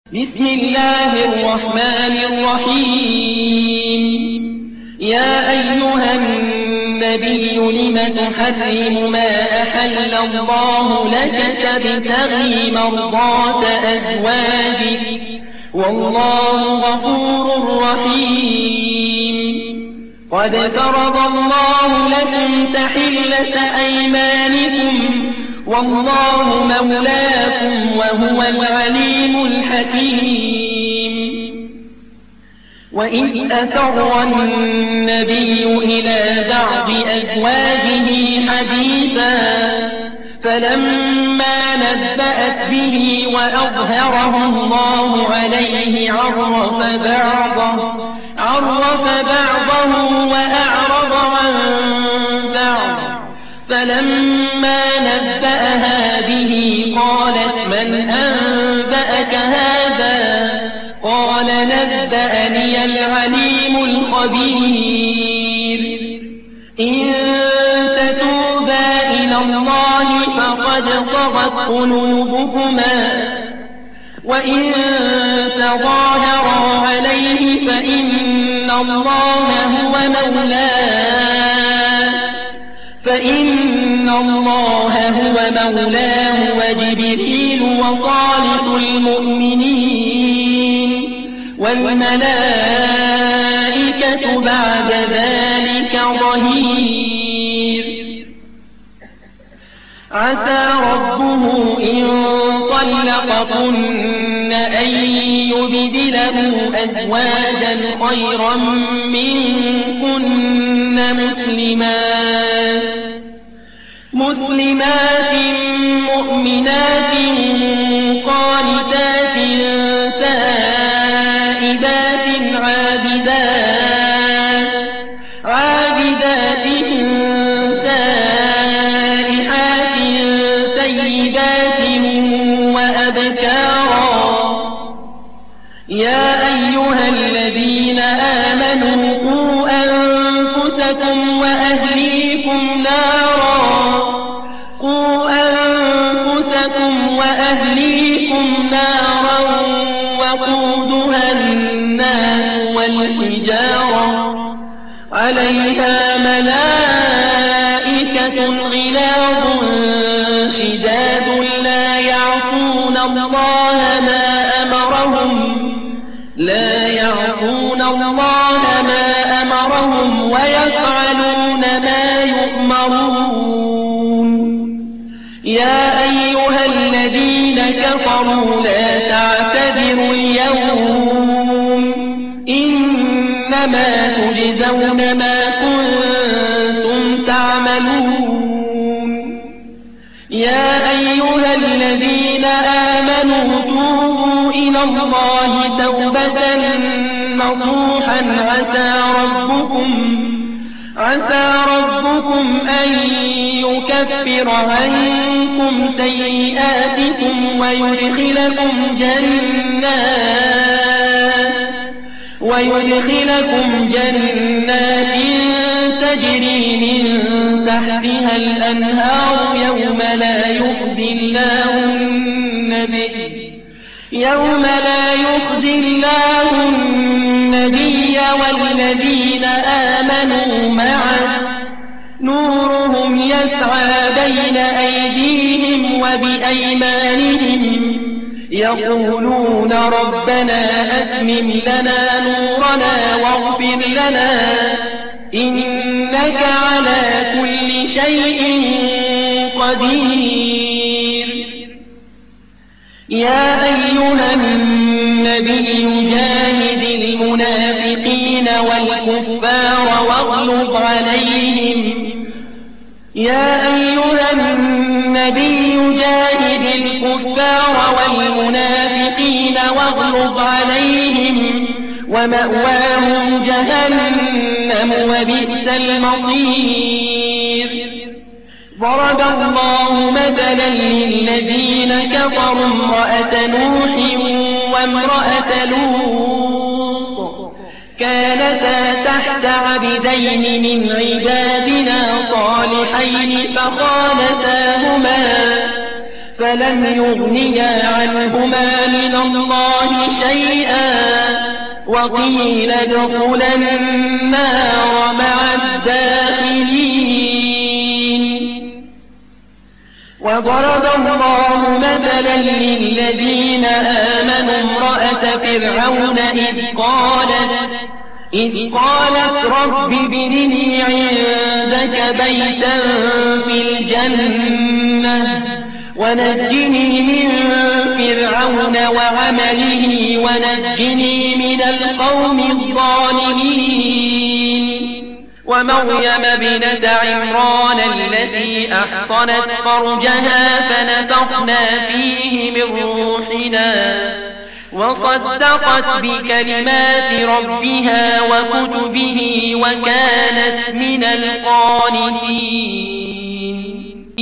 بسم الله الرحمن الرحيم. يا أيها النبي لم تحرم ما أحل الله لك تبتغي مرضات أزواجك والله غفور رحيم. قد فرض الله لكم تحلة أيمانكم والله مولاكم وهو العليم الحكيم. وإذ أسر النبي إلى بعض أزواجه حديثا فلما نبأت به وأظهره الله عليه عرف بعضه وأعرض عن بعض. فلما نبأها به قالت من أنبأك هذا؟ قال نبأني العليم الخبير. إن تتوبا إلى الله فقد صغت قلوبكما وإن تظاهرا عليه فإن الله هو مولاه وجبريل وصالح المؤمنين والملائكة بعد ذلك ظهير. عسى ربه إن طلقكن أن يبدله أزواجا خيرا منكن مسلمات مؤمنات قانتات تائبات عابدات سائحات ثيبات وأبكارا. يا أيها الذين آمنوا قوا أنفسكم وأهليكم نارا وقودها الناس والحجارة عليها ملائكة غلاظ شداد لا يعصون الله ما أمرهم ويفعلون ما يؤمرون. يا أيها الذين كفروا لا تعتذروا اليوم إنما تجزون ما كنتم تعملون. يا أيها الذين آمنوا توبوا إلى الله توبة نصوحا عسى ربكم أن يكفر عنكم سيئاتكم ويدخلكم جنات تجري من تحتها الأنهار يوم لا يخزي الله النبي والذين آمنوا معه نورهم يسعى بين أيديهم وبأيمانهم يقولون ربنا أتمم لنا نورنا واغفر لنا إنك على كل شيء قدير. يا أيها النبي جاهد المنافقين والكفار واغلظ عليهم. يا أيها النبي جاهد الكفار والمنافقين واغلظ عليهم ومأواهم جهنم وبئس المصير. ضرب الله مثلا للذين كفروا امرأة نوح وامرأة لوط كانتا تحت عبدين من عبادنا صالحين فلم يغنيا عنهما من الله شيئا وقيل ادخلا النار مع الداخلين. وضرب الله مثلا للذين آمنوا امرأة فرعون إذ قالت رب ابن لي عندك بيتا في الجنة ونجني من فرعون وعمله ونجني من القوم الظالمين. ومريم ابنة عمران التي أحصنت فرجها فنفخنا فيه من روحنا وصدقت بكلمات ربها وكتبه وكانت من القانتين.